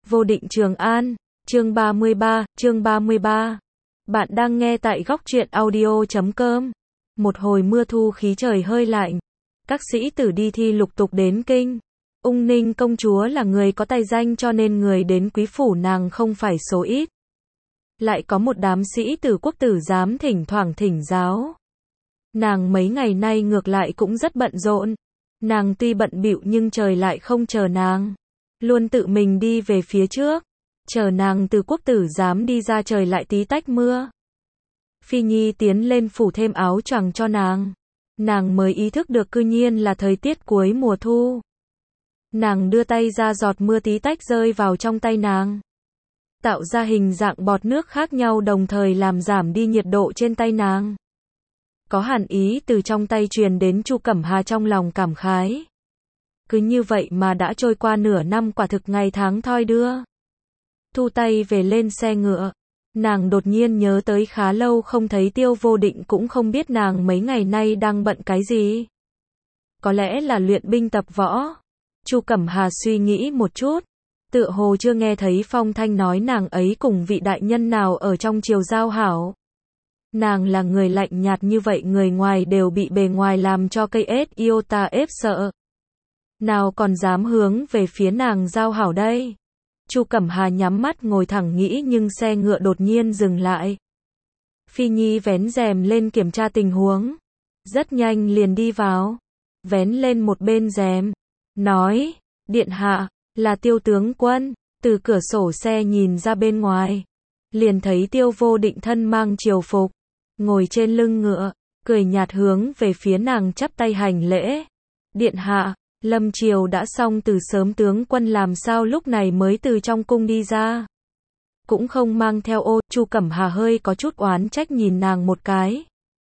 Vô định Trường An, chương 33. Bạn đang nghe tại góc truyện audio.com. Một hồi mưa thu khí trời hơi lạnh. Các sĩ tử đi thi lục tục đến kinh. Ung Ninh công chúa là người có tài danh cho nên người đến quý phủ nàng không phải số ít. Lại có một đám sĩ tử quốc tử giám thỉnh thoảng thỉnh giáo. Nàng mấy ngày nay ngược lại cũng rất bận rộn. Nàng tuy bận bịu nhưng trời lại không chờ nàng. Luôn tự mình đi về phía trước. Chờ nàng từ quốc tử giám đi ra trời lại tí tách mưa. Phi Nhi tiến lên phủ thêm áo choàng cho nàng. Nàng mới ý thức được cư nhiên là thời tiết cuối mùa thu. Nàng đưa tay ra giọt mưa tí tách rơi vào trong tay nàng. Tạo ra hình dạng bọt nước khác nhau đồng thời làm giảm đi nhiệt độ trên tay nàng. Có hàn ý từ trong tay truyền đến Chu Cẩm Hà trong lòng cảm khái. Cứ như vậy mà đã trôi qua nửa năm, quả thực ngày tháng thoi đưa. Thu tay về lên xe ngựa. Nàng đột nhiên nhớ tới khá lâu không thấy Tiêu Vô Định, cũng không biết nàng mấy ngày nay đang bận cái gì. Có lẽ là luyện binh tập võ. Chu Cẩm Hà suy nghĩ một chút. Tựa hồ chưa nghe thấy phong thanh nói nàng ấy cùng vị đại nhân nào ở trong triều giao hảo. Nàng là người lạnh nhạt như vậy, người ngoài đều bị bề ngoài làm cho cây ếch iota ép sợ. Nào còn dám hướng về phía nàng giao hảo đây. Chu Cẩm Hà nhắm mắt ngồi thẳng nghĩ, nhưng xe ngựa đột nhiên dừng lại. Phi Nhi vén rèm lên kiểm tra tình huống. Rất nhanh liền đi vào. Vén lên một bên rèm. Nói, điện hạ, là Tiêu tướng quân. Từ cửa sổ xe nhìn ra bên ngoài. Liền thấy Tiêu Vô Định thân mang triều phục. Ngồi trên lưng ngựa. Cười nhạt hướng về phía nàng chắp tay hành lễ. Điện hạ, lâm triều đã xong từ sớm, tướng quân làm sao lúc này mới từ trong cung đi ra. Cũng không mang theo ô. Chu Cẩm Hà hơi có chút oán trách nhìn nàng một cái.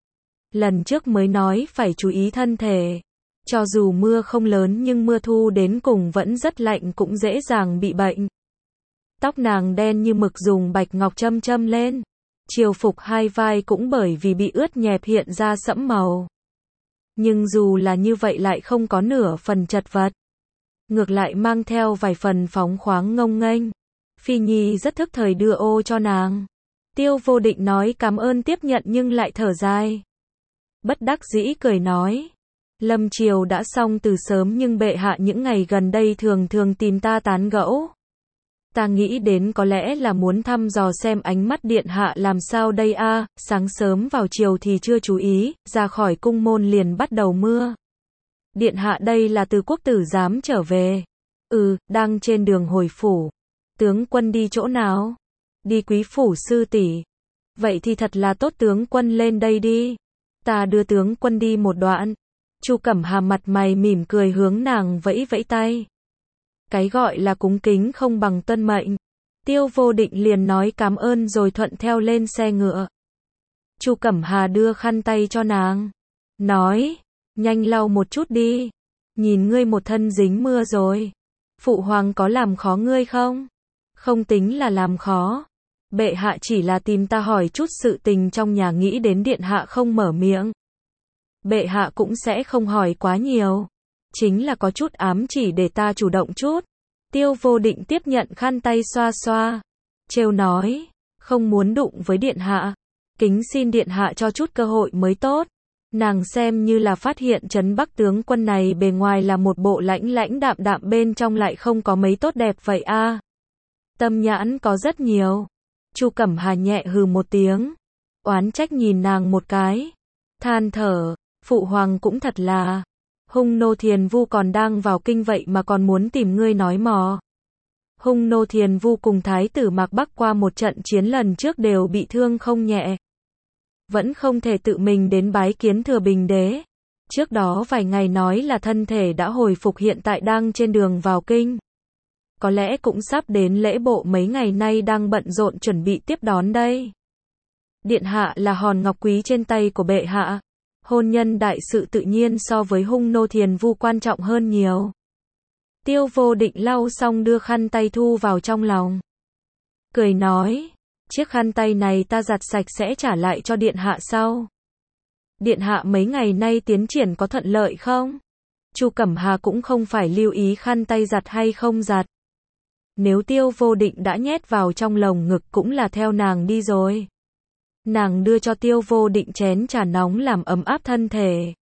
Lần trước mới nói phải chú ý thân thể. Cho dù mưa không lớn nhưng mưa thu đến cùng vẫn rất lạnh, cũng dễ dàng bị bệnh. Tóc nàng đen như mực dùng bạch ngọc châm lên. Triều phục hai vai cũng bởi vì bị ướt nhẹp hiện ra sẫm màu. Nhưng dù là như vậy lại không có nửa phần chật vật. Ngược lại mang theo vài phần phóng khoáng ngông nghênh. Phi Nhi rất thức thời đưa ô cho nàng. Tiêu Vô Định nói cảm ơn tiếp nhận nhưng lại thở dài. Bất đắc dĩ cười nói. Lâm triều đã xong từ sớm nhưng bệ hạ những ngày gần đây thường tìm ta tán gẫu. Ta nghĩ đến có lẽ là muốn thăm dò xem ánh mắt điện hạ làm sao đây a. Sáng sớm vào chiều thì chưa chú ý, ra khỏi cung môn liền bắt đầu mưa. Điện hạ đây là từ quốc tử giám trở về. Đang trên đường hồi phủ. Tướng quân đi chỗ nào? Đi quý phủ sư tỷ. Vậy thì thật là tốt, tướng quân lên đây đi. Ta đưa tướng quân đi một đoạn. Chu Cẩm Hà mặt mày mỉm cười hướng nàng vẫy vẫy tay. Cái gọi là cúng kính không bằng tuân mệnh. Tiêu Vô Định liền nói cảm ơn rồi thuận theo lên xe ngựa. Chu Cẩm Hà đưa khăn tay cho nàng. Nói, nhanh lau một chút đi. Nhìn ngươi một thân dính mưa rồi. Phụ hoàng có làm khó ngươi không? Không tính là làm khó. Bệ hạ chỉ là tìm ta hỏi chút sự tình trong nhà, nghĩ đến điện hạ không mở miệng. Bệ hạ cũng sẽ không hỏi quá nhiều. Chính là có chút ám chỉ để ta chủ động chút. Tiêu Vô Định tiếp nhận khăn tay xoa xoa. Trêu nói, không muốn đụng với điện hạ. Kính xin điện hạ cho chút cơ hội mới tốt. Nàng xem như là phát hiện Trấn Bắc tướng quân này bề ngoài là một bộ lãnh đạm bên trong lại không có mấy tốt đẹp vậy a. Tâm nhãn có rất nhiều. Chu Cẩm Hà nhẹ hừ một tiếng. Oán trách nhìn nàng một cái. Than thở, phụ hoàng cũng thật là. Hung nô Thiền Vu còn đang vào kinh vậy mà còn muốn tìm ngươi nói mò. Hung nô Thiền Vu cùng thái tử Mạc Bắc qua một trận chiến lần trước đều bị thương không nhẹ. Vẫn không thể tự mình đến bái kiến Thừa Bình đế. Trước đó vài ngày nói là thân thể đã hồi phục, hiện tại đang trên đường vào kinh. Có lẽ cũng sắp đến lễ bộ, mấy ngày nay đang bận rộn chuẩn bị tiếp đón đây. Điện hạ là hòn ngọc quý trên tay của bệ hạ. Hôn nhân đại sự tự nhiên so với hung nô Thiền Vu quan trọng hơn nhiều. Tiêu Vô Định lau xong đưa khăn tay thu vào trong lòng. Cười nói, chiếc khăn tay này ta giặt sạch sẽ trả lại cho điện hạ sau. Điện hạ mấy ngày nay tiến triển có thuận lợi không? Chu Cẩm Hà cũng không phải lưu ý khăn tay giặt hay không giặt. Nếu Tiêu Vô Định đã nhét vào trong lồng ngực cũng là theo nàng đi rồi. Nàng đưa cho Tiêu Vô Định chén trà nóng làm ấm áp thân thể.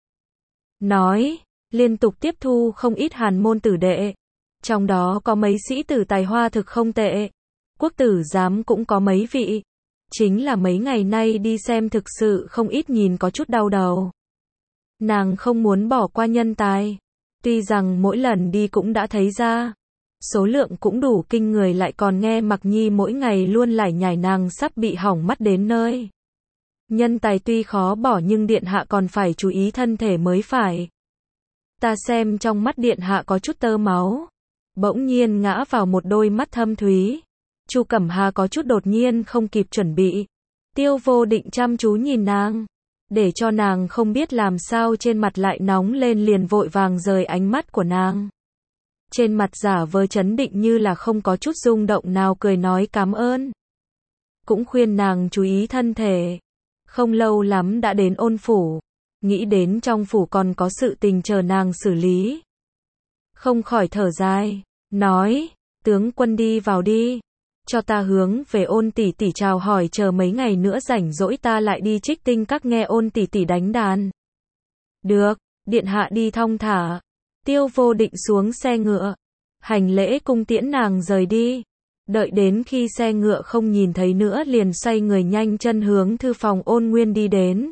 Nói, liên tục tiếp thu không ít hàn môn tử đệ. Trong đó có mấy sĩ tử tài hoa thực không tệ. Quốc tử giám cũng có mấy vị. Chính là mấy ngày nay đi xem thực sự không ít nhìn có chút đau đầu. Nàng không muốn bỏ qua nhân tài. Tuy rằng mỗi lần đi cũng đã thấy ra. Số lượng cũng đủ kinh người lại còn nghe Mặc Nhi mỗi ngày luôn lải nhải nàng sắp bị hỏng mắt đến nơi. Nhân tài tuy khó bỏ nhưng điện hạ còn phải chú ý thân thể mới phải. Ta xem trong mắt điện hạ có chút tơ máu. Bỗng nhiên ngã vào một đôi mắt thâm thúy. Chu Cẩm Hà có chút đột nhiên không kịp chuẩn bị. Tiêu Vô Định chăm chú nhìn nàng. Để cho nàng không biết làm sao trên mặt lại nóng lên liền vội vàng rời ánh mắt của nàng. Trên mặt giả vờ trấn định như là không có chút rung động nào cười nói cảm ơn. Cũng khuyên nàng chú ý thân thể. Không lâu lắm đã đến Ôn phủ. Nghĩ đến trong phủ còn có sự tình chờ nàng xử lý. Không khỏi thở dài. Nói, tướng quân đi vào đi. Cho ta hướng về Ôn tỷ tỷ chào hỏi chờ mấy ngày nữa rảnh rỗi ta lại đi Trích Tinh các nghe Ôn tỷ tỷ đánh đàn. Được, điện hạ đi thong thả. Tiêu Vô Định xuống xe ngựa. Hành lễ cung tiễn nàng rời đi. Đợi đến khi xe ngựa không nhìn thấy nữa liền xoay người nhanh chân hướng thư phòng Ôn Nguyên đi đến.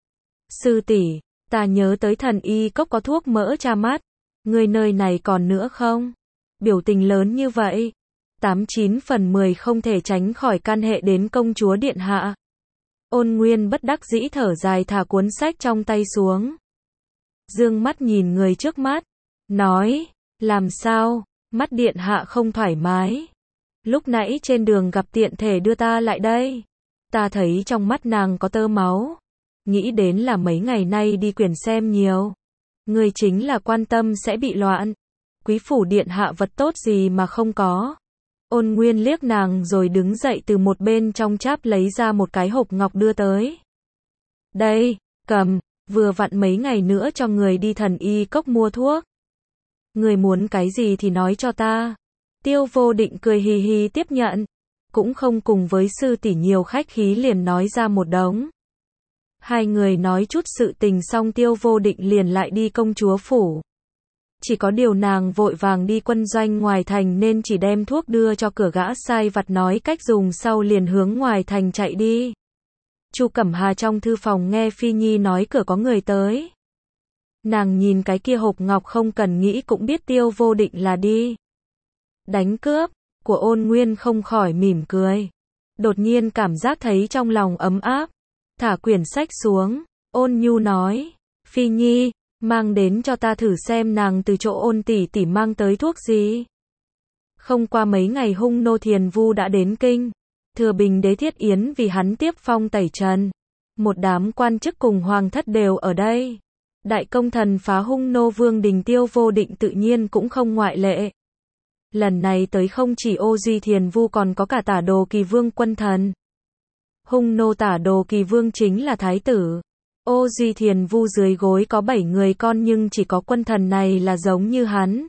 Sư tỷ, ta nhớ tới Thần Y cốc có thuốc mỡ tra mắt. Người nơi này còn nữa không? Biểu tình lớn như vậy. 89 phần 10 không thể tránh khỏi can hệ đến công chúa điện hạ. Ôn Nguyên bất đắc dĩ thở dài thả cuốn sách trong tay xuống. Dương mắt nhìn người trước mắt. Nói, làm sao, mắt điện hạ không thoải mái. Lúc nãy trên đường gặp tiện thể đưa ta lại đây. Ta thấy trong mắt nàng có tơ máu. Nghĩ đến là mấy ngày nay đi quyển xem nhiều. Người chính là quan tâm sẽ bị loạn. Quý phủ điện hạ vật tốt gì mà không có. Ôn Nguyên liếc nàng rồi đứng dậy từ một bên trong cháp lấy ra một cái hộp ngọc đưa tới. Đây, cầm, vừa vặn mấy ngày nữa cho người đi Thần Y cốc mua thuốc. Người muốn cái gì thì nói cho ta. Tiêu Vô Định cười hì hì tiếp nhận. Cũng không cùng với sư tỷ nhiều khách khí liền nói ra một đống. Hai người nói chút sự tình xong Tiêu Vô Định liền lại đi công chúa phủ. Chỉ có điều nàng vội vàng đi quân doanh ngoài thành nên chỉ đem thuốc đưa cho cửa gã sai vặt nói cách dùng sau liền hướng ngoài thành chạy đi. Chu Cẩm Hà trong thư phòng nghe Phi Nhi nói cửa có người tới. Nàng nhìn cái kia hộp ngọc không cần nghĩ cũng biết Tiêu Vô Định là đi đánh cướp, của Ôn Nguyên không khỏi mỉm cười. Đột nhiên cảm giác thấy trong lòng ấm áp. Thả quyển sách xuống, Ôn Nhu nói, Phi Nhi, mang đến cho ta thử xem nàng từ chỗ Ôn tỷ tỷ mang tới thuốc gì. Không qua mấy ngày Hung nô Thiền Vu đã đến kinh. Thừa Bình đế Thiết Yến vì hắn tiếp phong tẩy trần. Một đám quan chức cùng hoàng thất đều ở đây. Đại công thần phá Hung nô vương đình Tiêu Vô Định tự nhiên cũng không ngoại lệ. Lần này tới không chỉ Ô Duy Thiền Vu còn có cả Tả Đồ Kỳ Vương quân thần. Hung nô Tả Đồ Kỳ Vương chính là thái tử. Ô Duy Thiền Vu dưới gối có 7 người con nhưng chỉ có quân thần này là giống như hắn.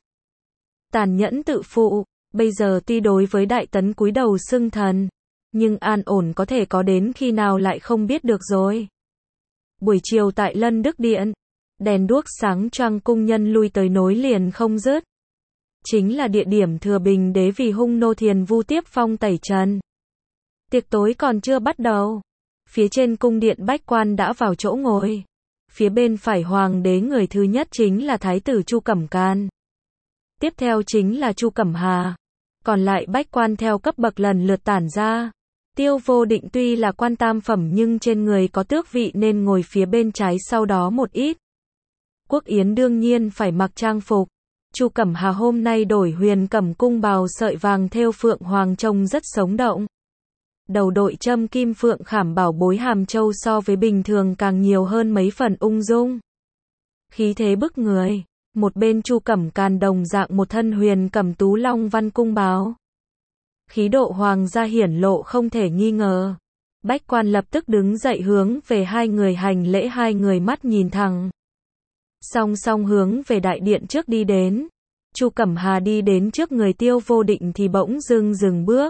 Tàn nhẫn tự phụ, bây giờ tuy đối với Đại Tấn cúi đầu xưng thần, nhưng an ổn có thể có đến khi nào lại không biết được rồi. Buổi chiều tại Lân Đức Điện, đèn đuốc sáng choang cung nhân lui tới nối liền không dứt. Chính là địa điểm Thừa Bình đế vì Hung nô Thiền Vu tiếp phong tẩy trần. Tiệc tối còn chưa bắt đầu. Phía trên cung điện bách quan đã vào chỗ ngồi. Phía bên phải hoàng đế người thứ nhất chính là thái tử Chu Cẩm Can. Tiếp theo chính là Chu Cẩm Hà. Còn lại bách quan theo cấp bậc lần lượt tản ra. Tiêu Vô Định tuy là quan tam phẩm nhưng trên người có tước vị nên ngồi phía bên trái sau đó một ít. Quốc yến đương nhiên phải mặc trang phục. Chu Cẩm Hà hôm nay đổi huyền cẩm cung bào sợi vàng thêu phượng hoàng trông rất sống động. Đầu đội châm kim phượng khảm bảo bối hàm châu so với bình thường càng nhiều hơn mấy phần ung dung. Khí thế bức người. Một bên Chu Cẩm Can đồng dạng một thân huyền cẩm tú long văn cung bào. Khí độ hoàng gia hiển lộ không thể nghi ngờ. Bách quan lập tức đứng dậy hướng về hai người hành lễ, hai người mắt nhìn thẳng. Song song hướng về đại điện trước đi đến. Chu Cẩm Hà đi đến trước người Tiêu Vô Định thì bỗng dưng dừng bước.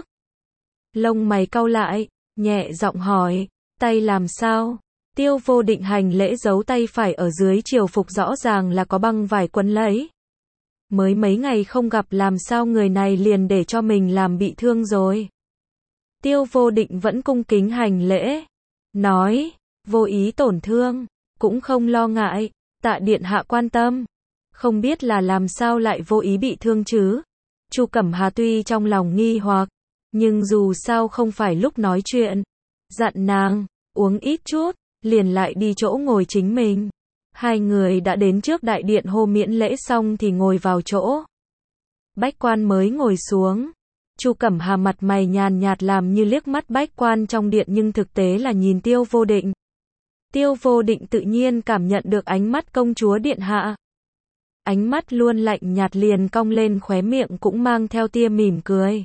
Lông mày cau lại, nhẹ giọng hỏi, tay làm sao? Tiêu Vô Định hành lễ giấu tay phải ở dưới triều phục rõ ràng là có băng vải quấn lấy. Mới mấy ngày không gặp làm sao người này liền để cho mình làm bị thương rồi. Tiêu Vô Định vẫn cung kính hành lễ, nói, vô ý tổn thương, cũng không lo ngại, tạ điện hạ quan tâm. Không biết là làm sao lại vô ý bị thương chứ? Chu Cẩm Hà tuy trong lòng nghi hoặc, nhưng dù sao không phải lúc nói chuyện. Dặn nàng, uống ít chút, liền lại đi chỗ ngồi chính mình. Hai người đã đến trước đại điện hô miễn lễ xong thì ngồi vào chỗ. Bách quan mới ngồi xuống. Chu Cẩm Hà mặt mày nhàn nhạt làm như liếc mắt bách quan trong điện nhưng thực tế là nhìn Tiêu Vô Định. Tiêu Vô Định tự nhiên cảm nhận được ánh mắt công chúa điện hạ. Ánh mắt luôn lạnh nhạt liền cong lên khóe miệng cũng mang theo tia mỉm cười.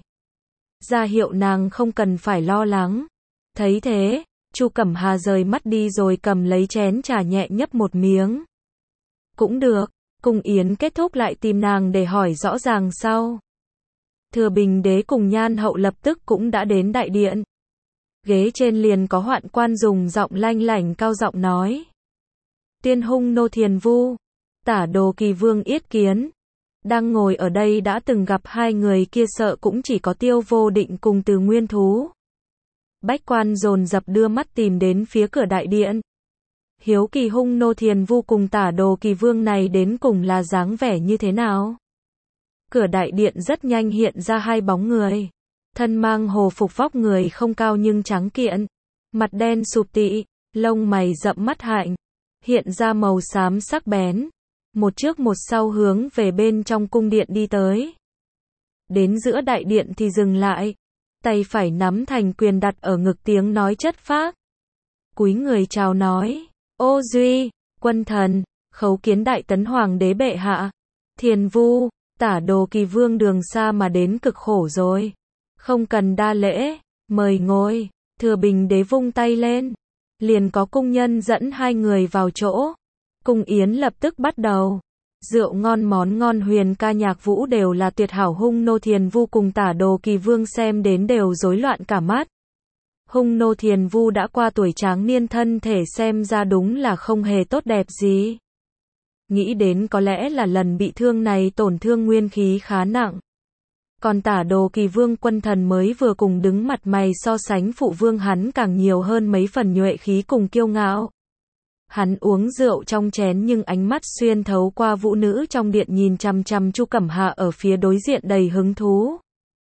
Ra hiệu nàng không cần phải lo lắng. Thấy thế, Chu Cẩm Hà rời mắt đi rồi cầm lấy chén trà nhẹ nhấp một miếng. Cũng được, cung yến kết thúc lại tìm nàng để hỏi rõ ràng sau. Thừa Bình Đế cùng Nhan Hậu lập tức cũng đã đến đại điện. Ghế trên liền có Hoạn Quan dùng giọng lanh lảnh cao giọng nói. Tiên hung nô Thiền Vu, Tả Đồ Kỳ Vương yết kiến. Đang ngồi ở đây đã từng gặp hai người kia sợ cũng chỉ có Tiêu Vô Định cùng Từ Nguyên Thú. Bách quan dồn dập đưa mắt tìm đến phía cửa đại điện. Hiếu kỳ hung nô Thiền Vu cùng Tả Đồ Kỳ Vương này đến cùng là dáng vẻ như thế nào? Cửa đại điện rất nhanh hiện ra hai bóng người. Thân mang hồ phục vóc người không cao nhưng trắng kiện. Mặt đen sụp tị, lông mày rậm mắt hạnh. Hiện ra màu xám sắc bén. Một trước một sau hướng về bên trong cung điện đi tới. Đến giữa đại điện thì dừng lại. Tay phải nắm thành quyền đặt ở ngực tiếng nói chất phác. Cúi người chào nói. Ô Duy, quân thần, khấu kiến Đại Tấn Hoàng đế bệ hạ. Thiền Vu, Tả Đồ Kỳ Vương đường xa mà đến cực khổ rồi. Không cần đa lễ, mời ngồi. Thừa Bình Đế vung tay lên. Liền có cung nhân dẫn hai người vào chỗ. Cung yến lập tức bắt đầu. Rượu ngon món ngon huyền ca nhạc vũ đều là tuyệt hảo hung nô Thiền Vu cùng Tả Đồ Kỳ Vương xem đến đều rối loạn cả mắt. Hung nô Thiền Vu đã qua tuổi tráng niên thân thể xem ra đúng là không hề tốt đẹp gì. Nghĩ đến có lẽ là lần bị thương này tổn thương nguyên khí khá nặng. Còn Tả Đồ Kỳ Vương quân thần mới vừa cùng đứng mặt mày so sánh phụ vương hắn càng nhiều hơn mấy phần nhuệ khí cùng kiêu ngạo. Hắn uống rượu trong chén nhưng ánh mắt xuyên thấu qua vũ nữ trong điện nhìn chằm chằm Chu Cẩm Hà ở phía đối diện đầy hứng thú.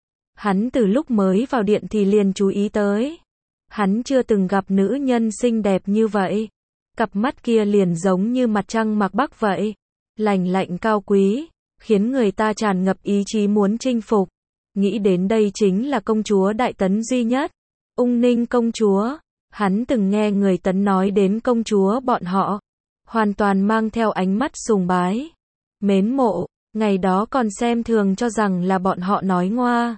Hắn từ lúc mới vào điện thì liền chú ý tới. Hắn chưa từng gặp nữ nhân xinh đẹp như vậy. Cặp mắt kia liền giống như mặt trăng mặc bắc vậy. Lành lạnh cao quý, khiến người ta tràn ngập ý chí muốn chinh phục. Nghĩ đến đây chính là công chúa Đại Tấn duy nhất. Ung Ninh công chúa. Hắn từng nghe người Tấn nói đến công chúa bọn họ. Hoàn toàn mang theo ánh mắt sùng bái. Mến mộ, ngày đó còn xem thường cho rằng là bọn họ nói ngoa.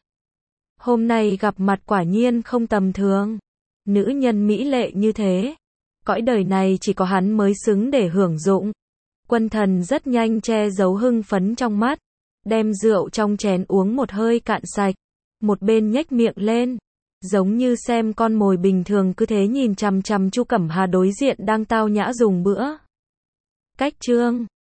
Hôm nay gặp mặt quả nhiên không tầm thường. Nữ nhân mỹ lệ như thế. Cõi đời này chỉ có hắn mới xứng để hưởng dụng. Quân thần rất nhanh che giấu hưng phấn trong mắt. Đem rượu trong chén uống một hơi cạn sạch. Một bên nhếch miệng lên. Giống như xem con mồi bình thường cứ thế nhìn chằm chằm Chu Cẩm Hà đối diện đang tao nhã dùng bữa. Cách chương